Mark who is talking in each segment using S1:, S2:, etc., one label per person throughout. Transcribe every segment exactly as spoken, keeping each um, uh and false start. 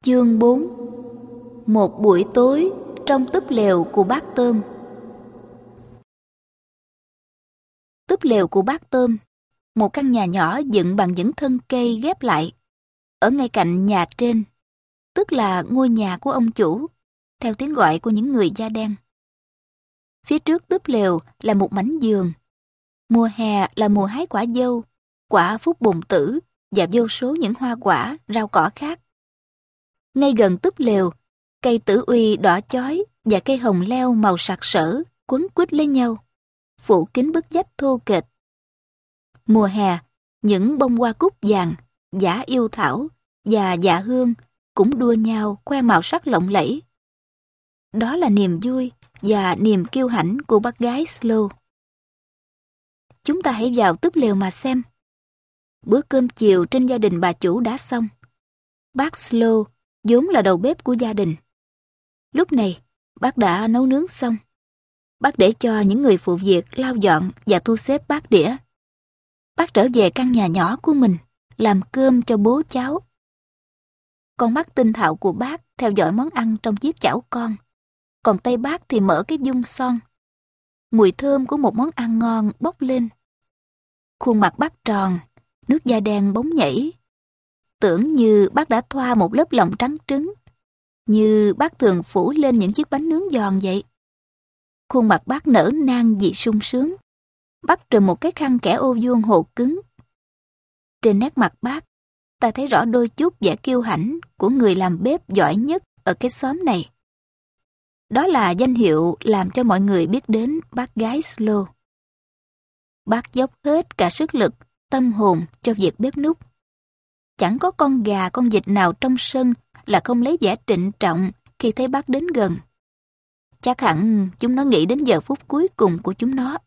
S1: Chương bốn. Một buổi tối trong túp lều của bác Tôm. Túp lều của bác Tôm, một căn nhà nhỏ dựng bằng những thân cây ghép lại, ở ngay cạnh nhà trên, tức là ngôi nhà của ông chủ, theo tiếng gọi của những người da đen. Phía trước túp lều là một mảnh vườn. Mùa hè là mùa hái quả dâu, quả phúc bồn tử và vô số những hoa quả, rau cỏ khác. Ngay gần túp lều, cây tử uy đỏ chói và cây hồng leo màu sặc sỡ quấn quýt lấy nhau, phủ kín bức vách thô kệch. Mùa hè, những bông hoa cúc vàng, giả yêu thảo và dạ hương cũng đua nhau khoe màu sắc lộng lẫy. Đó là niềm vui và niềm kiêu hãnh của bác gái Slow. Chúng ta hãy vào túp lều mà xem. Bữa cơm chiều trên gia đình bà chủ đã xong. Bác Slow vốn là đầu bếp của gia đình. Lúc này, bác đã nấu nướng xong. Bác để cho những người phụ việc lau dọn và thu xếp bát đĩa. Bác trở về căn nhà nhỏ của mình, làm cơm cho bố cháu. Con mắt tinh thạo của bác theo dõi món ăn trong chiếc chảo con, còn tay bác thì mở cái dung son. Mùi thơm của một món ăn ngon bốc lên. Khuôn mặt bác tròn, nước da đen bóng nhảy. Tưởng như bác đã thoa một lớp lòng trắng trứng, như bác thường phủ lên những chiếc bánh nướng giòn vậy. Khuôn mặt bác nở nang vì sung sướng. Bác trùm một cái khăn kẻ ô vuông hồ cứng. Trên nét mặt bác, ta thấy rõ đôi chút vẻ kiêu hãnh của người làm bếp giỏi nhất ở cái xóm này. Đó là danh hiệu làm cho mọi người biết đến bác gái Slow. Bác dốc hết cả sức lực, tâm hồn cho việc bếp núc. Chẳng có con gà con vịt nào trong sân là không lấy vẻ trịnh trọng khi thấy bác đến gần. Chắc hẳn chúng nó nghĩ đến giờ phút cuối cùng của chúng nó.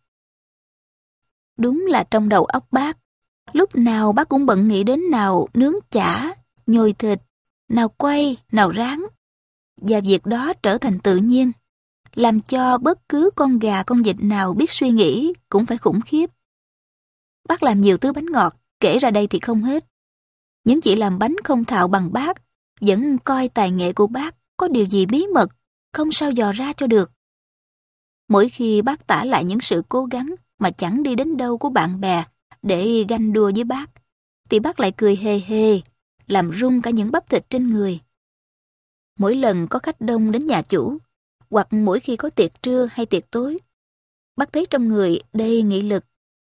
S1: Đúng là trong đầu óc bác, lúc nào bác cũng bận nghĩ đến nào nướng chả, nhồi thịt, nào quay, nào rán. Và việc đó trở thành tự nhiên, làm cho bất cứ con gà con vịt nào biết suy nghĩ cũng phải khủng khiếp. Bác làm nhiều thứ bánh ngọt, kể ra đây thì không hết. Những chị làm bánh không thạo bằng bác vẫn coi tài nghệ của bác có điều gì bí mật, không sao dò ra cho được. Mỗi khi bác tả lại những sự cố gắng mà chẳng đi đến đâu của bạn bè để ganh đua với bác, thì bác lại cười hề hề, làm rung cả những bắp thịt trên người. Mỗi lần có khách đông đến nhà chủ, hoặc mỗi khi có tiệc trưa hay tiệc tối, bác thấy trong người đầy nghị lực.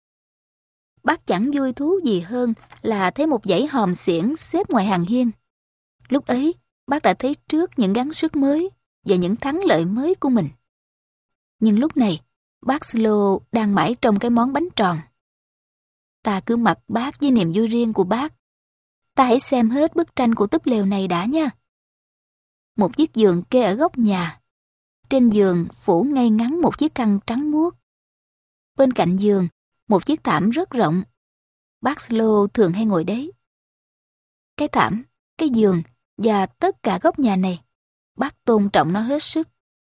S1: Bác chẳng vui thú gì hơn là thấy một dãy hòm xiển xếp ngoài hàng hiên. Lúc ấy, bác đã thấy trước những gắng sức mới và những thắng lợi mới của mình. Nhưng lúc này, bác Slow đang mãi trong cái món bánh tròn. Ta cứ mặc bác với niềm vui riêng của bác. Ta hãy xem hết bức tranh của túp lều này đã nha. Một chiếc giường kê ở góc nhà. Trên giường phủ ngay ngắn một chiếc khăn trắng muốt. Bên cạnh giường, một chiếc thảm rất rộng. Bác Slow thường hay ngồi đấy. Cái thảm, cái giường và tất cả góc nhà này, bác tôn trọng nó hết sức.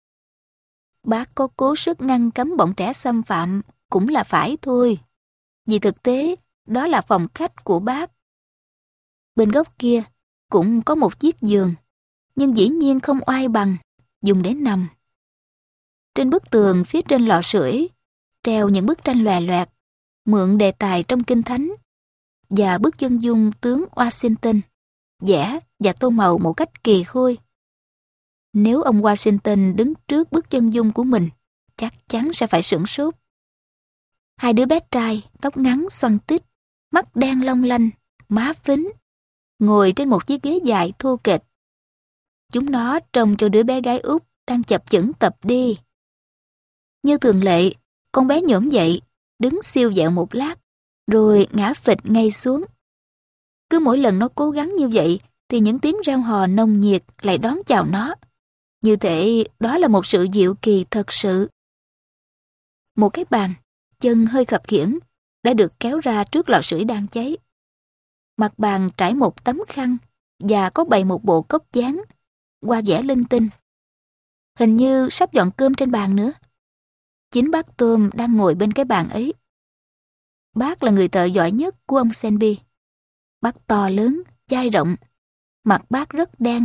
S1: Bác có cố sức ngăn cấm bọn trẻ xâm phạm cũng là phải thôi. Vì thực tế, đó là phòng khách của bác. Bên góc kia cũng có một chiếc giường, nhưng dĩ nhiên không oai bằng, dùng để nằm. Trên bức tường phía trên lò sưởi, treo những bức tranh lòe loẹt, mượn đề tài trong Kinh Thánh, và bức chân dung tướng Washington, vẽ và tô màu một cách kỳ khôi. Nếu ông Washington đứng trước bức chân dung của mình, chắc chắn sẽ phải sửng sốt. Hai đứa bé trai, tóc ngắn xoăn tít, mắt đen long lanh, má phính, ngồi trên một chiếc ghế dài thô kệch. Chúng nó trông cho đứa bé gái út đang chập chững tập đi. Như thường lệ, con bé nhổm dậy, đứng siêu vẹo một lát, rồi ngã phịch ngay xuống. Cứ mỗi lần nó cố gắng như vậy, thì những tiếng reo hò nồng nhiệt lại đón chào nó. Như thể đó là một sự diệu kỳ thật sự. Một cái bàn, chân hơi khập khiễng, đã được kéo ra trước lò sưởi đang cháy. Mặt bàn trải một tấm khăn và có bày một bộ cốc dán, hoa vẽ linh tinh. Hình như sắp dọn cơm trên bàn nữa. Chính bác Tôm đang ngồi bên cái bàn ấy. Bác là người thợ giỏi nhất của ông Senby. Bác to lớn, dai rộng, mặt bác rất đen,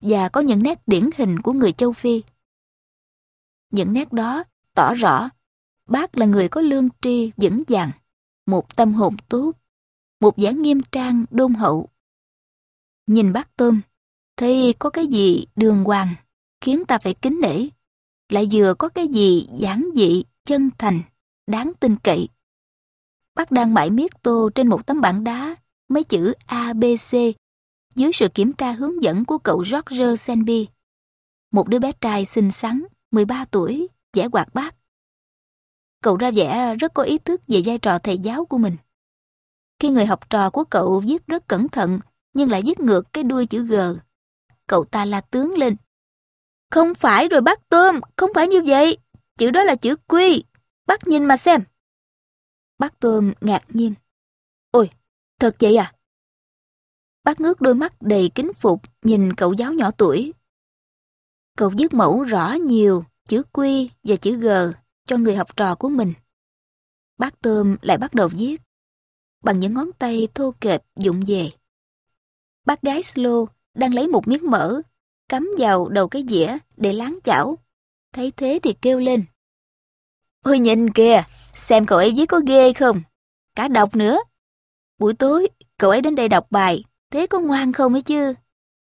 S1: và có những nét điển hình của người châu Phi. Những nét đó tỏ rõ bác là người có lương tri vững vàng, một tâm hồn tốt, một vẻ nghiêm trang đôn hậu. Nhìn bác Tôm, thấy có cái gì đường hoàng, khiến ta phải kính nể, lại vừa có cái gì giản dị, chân thành, đáng tin cậy. Bác đang mải miết tô trên một tấm bảng đá mấy chữ A B C dưới sự kiểm tra hướng dẫn của cậu George Senby, một đứa bé trai xinh xắn, mười ba tuổi, vẻ hoạt bát. Cậu ra vẻ rất có ý thức về vai trò thầy giáo của mình. Khi người học trò của cậu viết rất cẩn thận nhưng lại viết ngược cái đuôi chữ G, cậu ta la tướng lên. Không phải rồi bác Tôm, không phải như vậy. Chữ đó là chữ Q. Bác nhìn mà xem. Bác Tôm ngạc nhiên. Ôi, thật vậy à? Bác ngước đôi mắt đầy kính phục nhìn cậu giáo nhỏ tuổi. Cậu viết mẫu rõ nhiều chữ Q và chữ G cho người học trò của mình. Bác Tôm lại bắt đầu viết bằng những ngón tay thô kệch vụng về. Bác gái Slow đang lấy một miếng mỡ cắm vào đầu cái dĩa để láng chảo. Thấy thế thì kêu lên. Ôi nhìn kìa, xem cậu ấy viết có ghê không? Cả đọc nữa. Buổi tối, cậu ấy đến đây đọc bài, thế có ngoan không ấy chứ?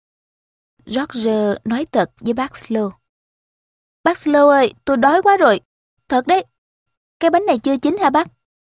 S1: George nói thật với bác Slow. Bác Slow ơi, tôi đói quá rồi. Thật đấy. Cái bánh này chưa chín hả bác?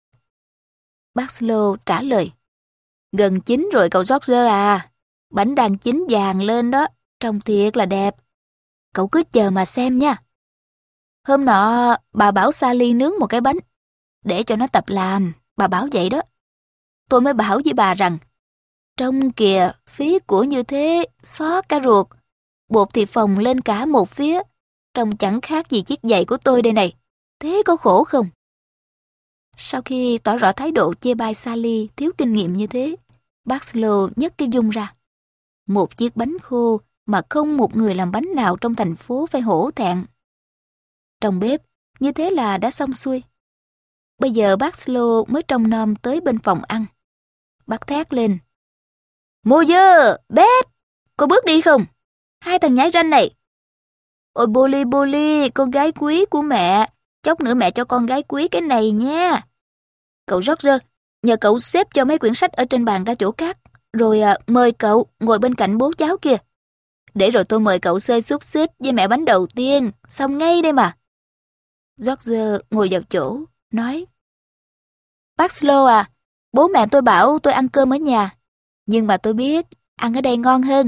S1: Bác Slow trả lời. Gần chín rồi cậu George à. Bánh đang chín vàng lên đó. Trông thiệt là đẹp. Cậu cứ chờ mà xem nha. Hôm nọ, bà bảo Sally nướng một cái bánh. Để cho nó tập làm, bà bảo vậy đó. Tôi mới bảo với bà rằng, trông kìa, phí của như thế, xót cả ruột. Bột thì phồng lên cả một phía. Trông chẳng khác gì chiếc giày của tôi đây này. Thế có khổ không? Sau khi tỏ rõ thái độ chê bai Sally thiếu kinh nghiệm như thế, bác Slow nhấc cái dung ra. Một chiếc bánh khô mà không một người làm bánh nào trong thành phố phải hổ thẹn. Trong bếp, như thế là đã xong xuôi. Bây giờ bác Slow mới trông nom tới bên phòng ăn. Bác thét lên. Mô dơ, Beth, có bước đi không? Hai thằng nhái ranh này. Ôi Bolly Bolly, con gái quý của mẹ. Chốc nữa mẹ cho con gái quý cái này nha. Cậu George, nhờ cậu xếp cho mấy quyển sách ở trên bàn ra chỗ khác. Rồi à, mời cậu ngồi bên cạnh bố cháu kia. Để rồi tôi mời cậu xơi xúc xích với mẹ bánh đầu tiên. Xong ngay đây mà. George ngồi vào chỗ, nói. Bác Slow à, bố mẹ tôi bảo tôi ăn cơm ở nhà. Nhưng mà tôi biết, ăn ở đây ngon hơn.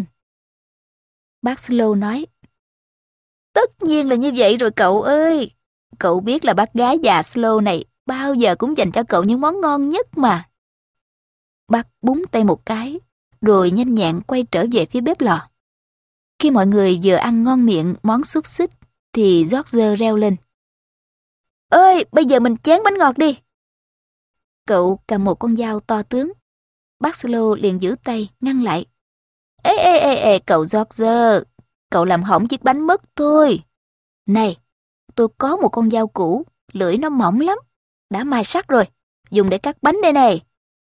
S1: Bác Slow nói. Tất nhiên là như vậy rồi cậu ơi. Cậu biết là bác gái già Slow này bao giờ cũng dành cho cậu những món ngon nhất mà. Bác búng tay một cái, rồi nhanh nhẹn quay trở về phía bếp lò. Khi mọi người vừa ăn ngon miệng món xúc xích, thì George reo lên. Ơi, bây giờ mình chén bánh ngọt đi. Cậu cầm một con dao to tướng. Bác Slow liền giữ tay, ngăn lại. Ê, ê, ê, ê, cậu George, cậu làm hỏng chiếc bánh mất thôi. Này, tôi có một con dao cũ, lưỡi nó mỏng lắm, đã mài sắt rồi, dùng để cắt bánh đây này.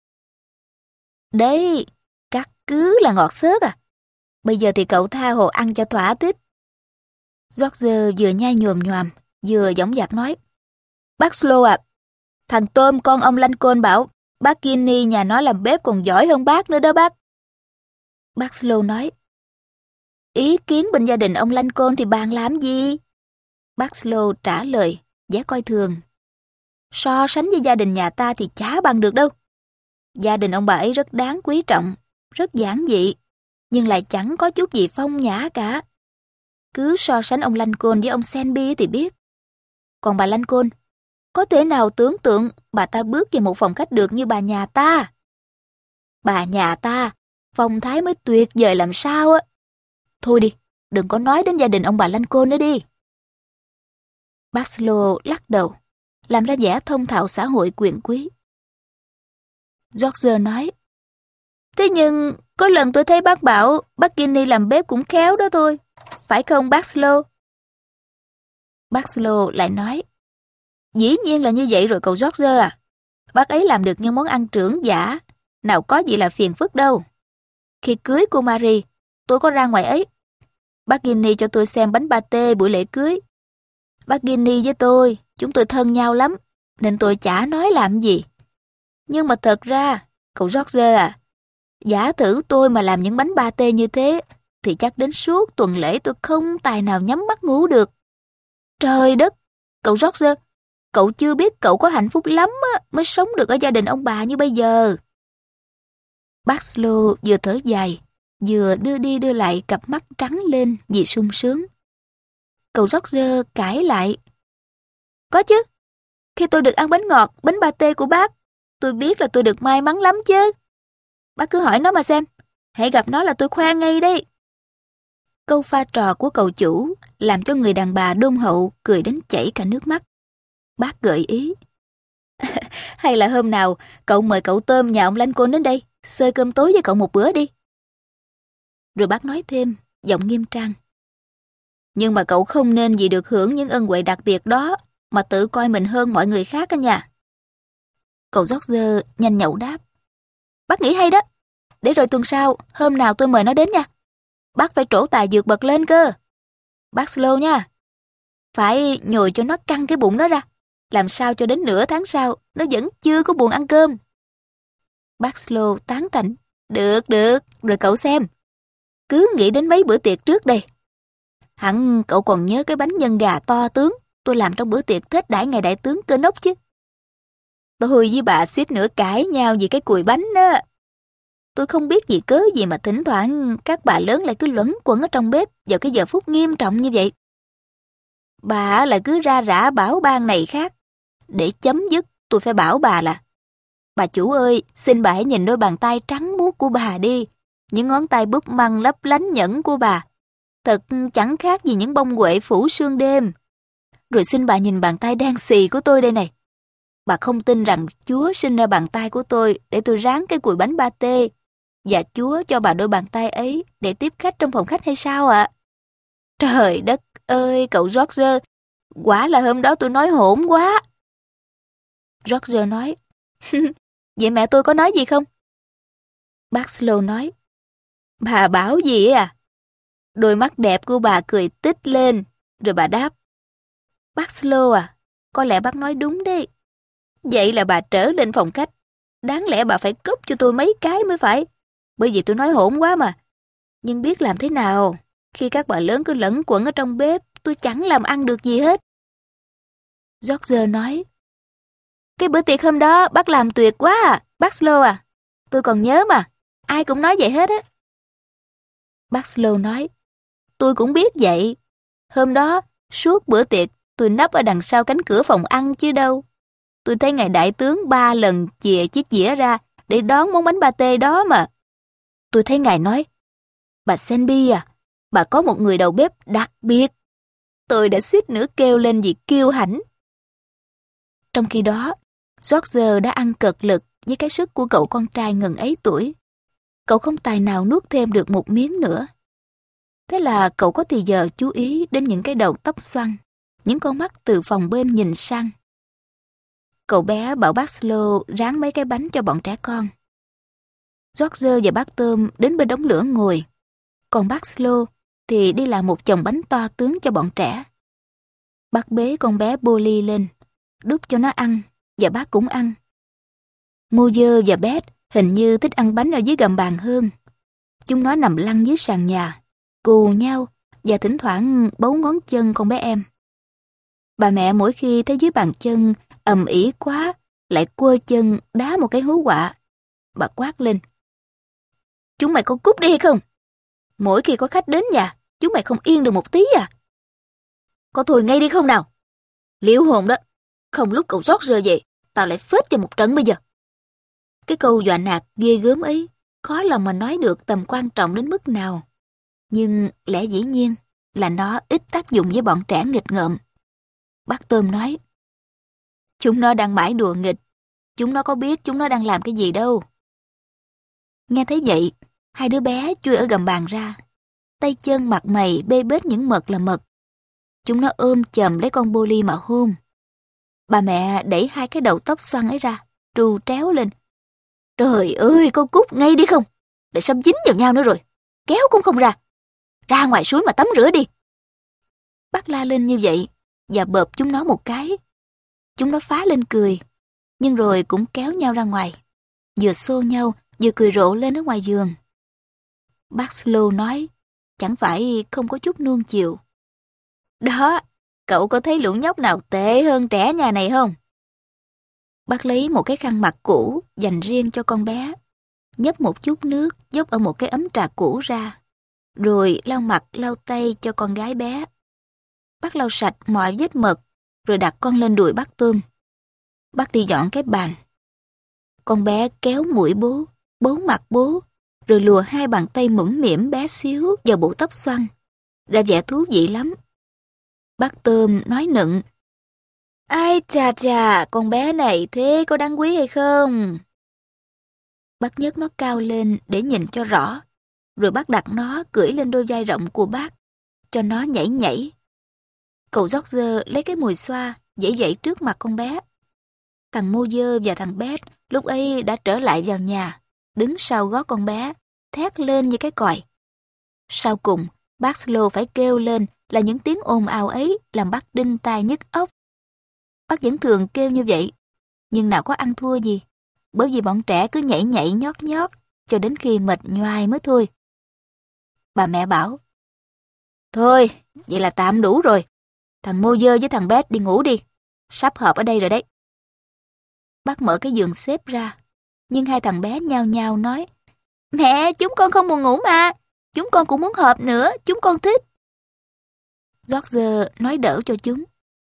S1: Đấy, cắt cứ là ngọt xớt à. Bây giờ thì cậu tha hồ ăn cho thỏa thích. George vừa nhai nhồm nhoàm, vừa dõng dạc nói. Bác Slow à, thằng Tôm con ông Lincoln bảo bác Kinney nhà nó làm bếp còn giỏi hơn bác nữa đó bác. Bác Slow nói. Ý kiến bên gia đình ông Lincoln thì bàn làm gì? Bác Slow trả lời, vẻ coi thường. So sánh với gia đình nhà ta thì chả bằng được đâu. Gia đình ông bà ấy rất đáng quý trọng, rất giản dị, nhưng lại chẳng có chút gì phong nhã cả. Cứ so sánh ông Lincoln với ông Senby thì biết. Còn bà Lincoln, có thể nào tưởng tượng bà ta bước vào một phòng khách được như bà nhà ta? Bà nhà ta, phong thái mới tuyệt vời làm sao á. Thôi đi, đừng có nói đến gia đình ông bà Lincoln nữa đi. Bác Slow lắc đầu, làm ra vẻ thông thạo xã hội quyền quý. George nói. Thế nhưng, có lần tôi thấy bác bảo bác Kinney làm bếp cũng khéo đó thôi. Phải không bác Slow? Bác Slow lại nói. Dĩ nhiên là như vậy rồi cậu George à. Bác ấy làm được những món ăn trưởng giả, nào có gì là phiền phức đâu. Khi cưới cô Marie, tôi có ra ngoài ấy. Bác Ginny cho tôi xem bánh pate buổi lễ cưới. Bác Ginny với tôi, chúng tôi thân nhau lắm, nên tôi chả nói làm gì. Nhưng mà thật ra, cậu George à, giả thử tôi mà làm những bánh pate như thế, thì chắc đến suốt tuần lễ tôi không tài nào nhắm mắt ngủ được. Trời đất, cậu George, cậu chưa biết cậu có hạnh phúc lắm á, mới sống được ở gia đình ông bà như bây giờ. Bác Slow vừa thở dài, vừa đưa đi đưa lại cặp mắt trắng lên vì sung sướng. Cậu George cãi lại. Có chứ, khi tôi được ăn bánh ngọt, bánh pate của bác, tôi biết là tôi được may mắn lắm chứ. Bác cứ hỏi nó mà xem, hãy gặp nó là tôi khoan ngay đây. Câu pha trò của cậu chủ làm cho người đàn bà đôn hậu cười đến chảy cả nước mắt. Bác gợi ý. Hay là hôm nào cậu mời cậu Tôm nhà ông Lincoln đến đây, xơi cơm tối với cậu một bữa đi. Rồi bác nói thêm, giọng nghiêm trang. Nhưng mà cậu không nên vì được hưởng những ân huệ đặc biệt đó mà tự coi mình hơn mọi người khác á nha. Cậu George nhanh nhậu đáp. Bác nghĩ hay đó. Để rồi tuần sau, hôm nào tôi mời nó đến nha. Bác phải trổ tài vượt bậc lên cơ. Bác Slow nha. Phải nhồi cho nó căng cái bụng nó ra. Làm sao cho đến nửa tháng sau, nó vẫn chưa có buồn ăn cơm. Bác Slow tán thành. Được, được, rồi cậu xem. Cứ nghĩ đến mấy bữa tiệc trước đây. Hẳn cậu còn nhớ cái bánh nhân gà to tướng tôi làm trong bữa tiệc Tết đãi ngày đại tướng Cơ Nốc chứ. Tôi với bà suýt nữa cãi nhau vì cái cùi bánh đó. Tôi không biết vì cớ gì mà thỉnh thoảng các bà lớn lại cứ luẩn quẩn ở trong bếp vào cái giờ phút nghiêm trọng như vậy. Bà lại cứ ra rả bảo ban này khác. Để chấm dứt, tôi phải bảo bà là bà chủ ơi, xin bà hãy nhìn đôi bàn tay trắng muốt của bà đi. Những ngón tay búp măng lấp lánh nhẫn của bà. Thật chẳng khác gì những bông huệ phủ sương đêm. Rồi xin bà nhìn bàn tay đen xì của tôi đây này. Bà không tin rằng Chúa sinh ra bàn tay của tôi để tôi ráng cái cùi bánh pate, và Chúa cho bà đôi bàn tay ấy để tiếp khách trong phòng khách hay sao ạ? À? Trời đất ơi, cậu George, quả là hôm đó tôi nói hỗn quá. George nói, vậy mẹ tôi có nói gì không? Bác Slow nói, bà bảo gì à? Đôi mắt đẹp của bà cười tít lên, rồi bà đáp, bác Slow à, có lẽ bác nói đúng đấy. Vậy là bà trở lên phòng khách. Đáng lẽ bà phải cốc cho tôi mấy cái mới phải. Bởi vì tôi nói hỗn quá mà. Nhưng biết làm thế nào, khi các bà lớn cứ lẩn quẩn ở trong bếp, tôi chẳng làm ăn được gì hết. George nói, cái bữa tiệc hôm đó bác làm tuyệt quá à, bác Slow à. Tôi còn nhớ mà, ai cũng nói vậy hết á. Bác Slow nói, tôi cũng biết vậy. Hôm đó, suốt bữa tiệc, tôi nấp ở đằng sau cánh cửa phòng ăn chứ đâu. Tôi thấy ngài đại tướng ba lần chìa chiếc dĩa ra để đón món bánh pate đó mà. Tôi thấy ngài nói, bà Selby à, bà có một người đầu bếp đặc biệt. Tôi đã suýt nữa kêu lên vì kiêu hãnh. Trong khi đó, George đã ăn cật lực với cái sức của cậu con trai ngần ấy tuổi. Cậu không tài nào nuốt thêm được một miếng nữa. Thế là cậu có thì giờ chú ý đến những cái đầu tóc xoăn, những con mắt từ phòng bên nhìn sang. Cậu bé bảo bác Slow ráng mấy cái bánh cho bọn trẻ con. George và bác Tôm đến bên đống lửa ngồi, còn bác Slow thì đi làm một chồng bánh to tướng cho bọn trẻ. Bác bế con bé Polly lên, đút cho nó ăn, và bác cũng ăn. Moser và Beth hình như thích ăn bánh ở dưới gầm bàn hơn. Chúng nó nằm lăn dưới sàn nhà, cù nhau và thỉnh thoảng bấu ngón chân con bé em. Bà mẹ mỗi khi thấy dưới bàn chân ầm ĩ quá, lại quơ chân đá một cái hú quạ. Bà quát lên, chúng mày có cút đi hay không? Mỗi khi có khách đến nhà, chúng mày không yên được một tí à? Có thôi ngay đi không nào? Liễu hồn đó, không lúc cậu George về, tao lại phết cho một trận bây giờ. Cái câu dọa nạt ghê gớm ấy, khó lòng mà nói được tầm quan trọng đến mức nào. Nhưng lẽ dĩ nhiên là nó ít tác dụng với bọn trẻ nghịch ngợm. Bác Tôm nói, chúng nó đang mãi đùa nghịch, chúng nó có biết chúng nó đang làm cái gì đâu. Nghe thấy vậy, hai đứa bé chui ở gầm bàn ra, tay chân mặt mày bê bết những mật là mật. Chúng nó ôm chầm lấy con Polly mà hôn. Bà mẹ đẩy hai cái đầu tóc xoăn ấy ra, trù tréo lên. Trời ơi, con cút ngay đi không, để xâm dính vào nhau nữa rồi, kéo cũng không ra. ra ngoài suối mà tắm rửa đi. Bác la lên như vậy và bợp chúng nó một cái. Chúng nó phá lên cười, nhưng rồi cũng kéo nhau ra ngoài, vừa xô nhau vừa cười rộ lên ở ngoài vườn. Bác Slow nói, chẳng phải không có chút nuông chiều. Đó, cậu có thấy lũ nhóc nào tệ hơn trẻ nhà này không? Bác lấy một cái khăn mặt cũ dành riêng cho con bé, nhấp một chút nước dốc ở một cái ấm trà cũ ra, rồi lau mặt lau tay cho con gái bé. Bác lau sạch mọi vết mật, rồi đặt con lên đùi bác Tôm. Bác đi dọn cái bàn. Con bé kéo mũi bố, bấu mặt bố, rồi lùa hai bàn tay mũm mĩm bé xíu vào bộ tóc xoăn, ra vẻ thú vị lắm. Bác Tôm nói nựng, ai chà chà, con bé này thế có đáng quý hay không? Bác nhấc nó cao lên để nhìn cho rõ, rồi bác đặt nó cưỡi lên đôi vai rộng của bác, cho nó nhảy nhảy. Cậu George lấy cái mùi xoa, dãy dãy trước mặt con bé. Thằng Moser và thằng Beth lúc ấy đã trở lại vào nhà, đứng sau gót con bé, thét lên như cái còi. Sau cùng, bác Slow phải kêu lên là những tiếng ồn ào ấy làm bác đinh tai nhức óc. Bác vẫn thường kêu như vậy, nhưng nào có ăn thua gì, bởi vì bọn trẻ cứ nhảy nhảy nhót nhót, cho đến khi mệt nhoài mới thôi. Bà mẹ bảo, thôi, vậy là tạm đủ rồi. Thằng Moser với thằng Beth đi ngủ đi, sắp họp ở đây rồi đấy. Bác mở cái giường xếp ra, nhưng hai thằng bé nhao nhao nói, mẹ, chúng con không buồn ngủ mà, chúng con cũng muốn họp nữa, chúng con thích. George nói đỡ cho chúng.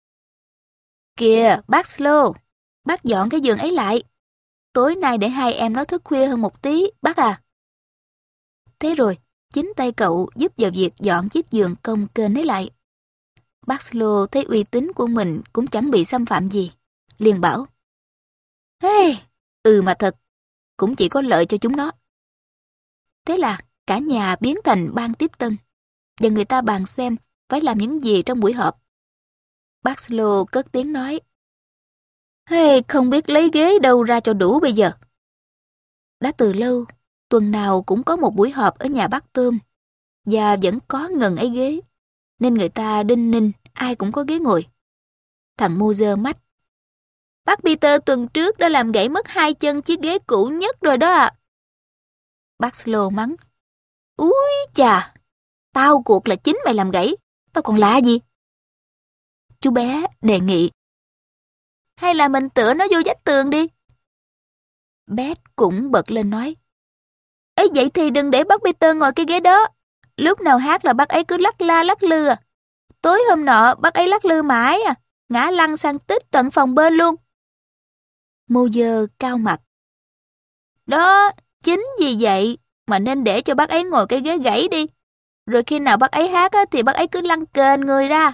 S1: Kìa, bác Slow, bác dọn cái giường ấy lại. Tối nay để hai em nó thức khuya hơn một tí, bác à. Thế rồi, chính tay cậu giúp vào việc dọn chiếc giường cồng kềnh ấy lại. Bác Slow thấy uy tín của mình cũng chẳng bị xâm phạm gì, liền bảo, hey, ừ mà thật, cũng chỉ có lợi cho chúng nó. Thế là cả nhà biến thành ban tiếp tân, và người ta bàn xem phải làm những gì trong buổi họp. Bác Slow cất tiếng nói, hey, không biết lấy ghế đâu ra cho đủ bây giờ. Đã từ lâu, tuần nào cũng có một buổi họp ở nhà bác Tôm, và vẫn có ngần ấy ghế, nên người ta đinh ninh ai cũng có ghế ngồi. Thằng Moser mách, bác Peter tuần trước đã làm gãy mất hai chân chiếc ghế cũ nhất rồi đó ạ. Bác Slow mắng, úi chà, tao cuộc là chính mày làm gãy, tao còn lạ gì. Chú bé đề nghị, hay là mình tựa nó vô vách tường đi. Beth cũng bật lên nói, ấy vậy thì đừng để bác Peter ngồi cái ghế đó. Lúc nào hát là bác ấy cứ lắc la lắc lư à. Tối hôm nọ bác ấy lắc lư mãi à, ngã lăn sang tít tận phòng bên luôn. Moser cao mặt, đó, chính vì vậy mà nên để cho bác ấy ngồi cái ghế gãy đi. Rồi khi nào bác ấy hát á, thì bác ấy cứ lăn kềnh người ra.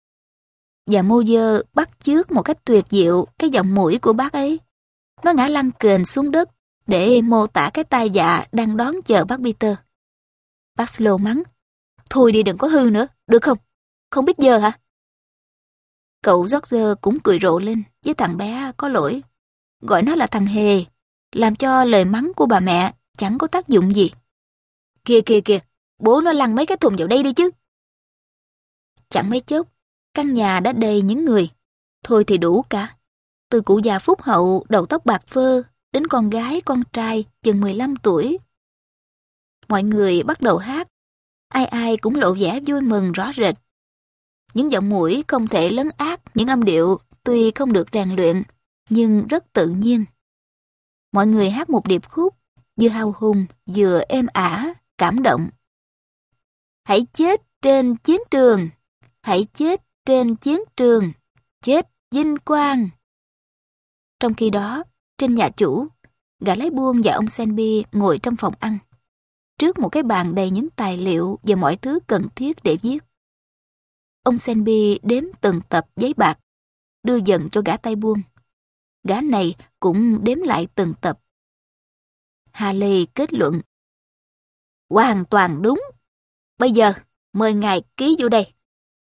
S1: Và Moser bắt chước một cách tuyệt diệu cái giọng mũi của bác ấy. Nó ngã lăn kềnh xuống đất để mô tả cái tai dạ đang đón chờ bác Peter. Bác Slow mắng, thôi đi đừng có hư nữa, được không? Không biết giờ hả? Cậu George cũng cười rộ lên với thằng bé có lỗi, gọi nó là thằng hề, làm cho lời mắng của bà mẹ chẳng có tác dụng gì. Kìa kìa kìa, bố nó lăn mấy cái thùng vào đây đi chứ. Chẳng mấy chốc, căn nhà đã đầy những người, thôi thì đủ cả. Từ cụ già phúc hậu đầu tóc bạc phơ đến con gái con trai chừng mười lăm tuổi. Mọi người bắt đầu hát, ai ai cũng lộ vẻ vui mừng rõ rệt. Những giọng mũi không thể lấn át những âm điệu tuy không được rèn luyện, nhưng rất tự nhiên. Mọi người hát một điệp khúc, vừa hào hùng, vừa êm ả, cảm động. Hãy chết trên chiến trường, hãy chết trên chiến trường, chết vinh quang. Trong khi đó, trên nhà chủ, gã lái buôn và ông Selby ngồi trong phòng ăn, trước một cái bàn đầy những tài liệu và mọi thứ cần thiết để viết. Ông Selby đếm từng tập giấy bạc, đưa dần cho gã tay buôn. Gã này cũng đếm lại từng tập. Haley kết luận, hoàn toàn đúng. Bây giờ, mời ngài ký vô đây.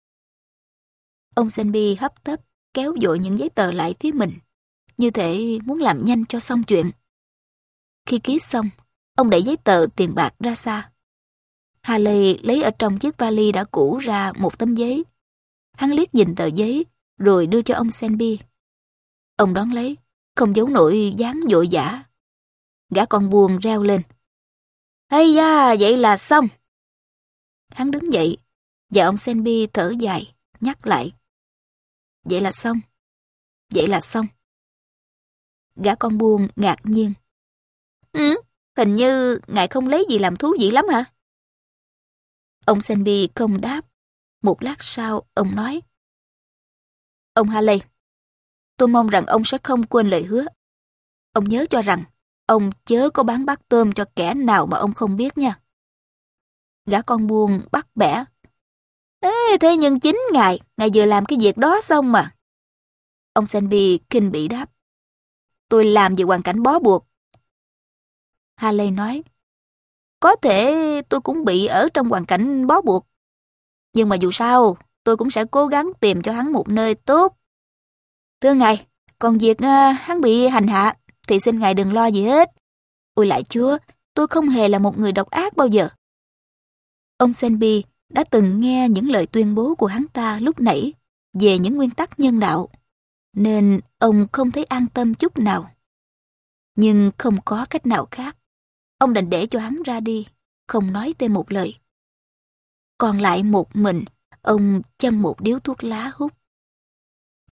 S1: Ông Selby hấp tấp kéo vội những giấy tờ lại phía mình, như thể muốn làm nhanh cho xong chuyện. Khi ký xong, ông đẩy giấy tờ tiền bạc ra xa. Haley lấy ở trong chiếc vali đã cũ ra một tấm giấy. Hắn liếc nhìn tờ giấy, rồi đưa cho ông Selby. Ông đón lấy, không giấu nổi dáng vội vã. Gã con buồn reo lên. Ây da, vậy là xong. Hắn đứng dậy, và ông Selby thở dài, nhắc lại. Vậy là xong, vậy là xong. Gã con buôn ngạc nhiên. Ừ, hình như ngài không lấy gì làm thú vị lắm hả? Ông Selby không đáp. Một lát sau, ông nói. Ông Haley, tôi mong rằng ông sẽ không quên lời hứa. Ông nhớ cho rằng, ông chớ có bán bát tôm cho kẻ nào mà ông không biết nha. Gã con buôn bắt bẻ. Ê, thế nhưng chính ngài, ngài vừa làm cái việc đó xong mà. Ông Selby kinh bỉ đáp. Tôi làm vì hoàn cảnh bó buộc. Haley nói. Có thể tôi cũng bị ở trong hoàn cảnh bó buộc. Nhưng mà dù sao, tôi cũng sẽ cố gắng tìm cho hắn một nơi tốt. Thưa ngài, còn việc uh, hắn bị hành hạ, thì xin ngài đừng lo gì hết. Ôi lại Chúa, tôi không hề là một người độc ác bao giờ. Ông Selby đã từng nghe những lời tuyên bố của hắn ta lúc nãy về những nguyên tắc nhân đạo, nên ông không thấy an tâm chút nào. Nhưng không có cách nào khác. Ông đành để cho hắn ra đi, không nói thêm một lời. Còn lại một mình, ông châm một điếu thuốc lá hút.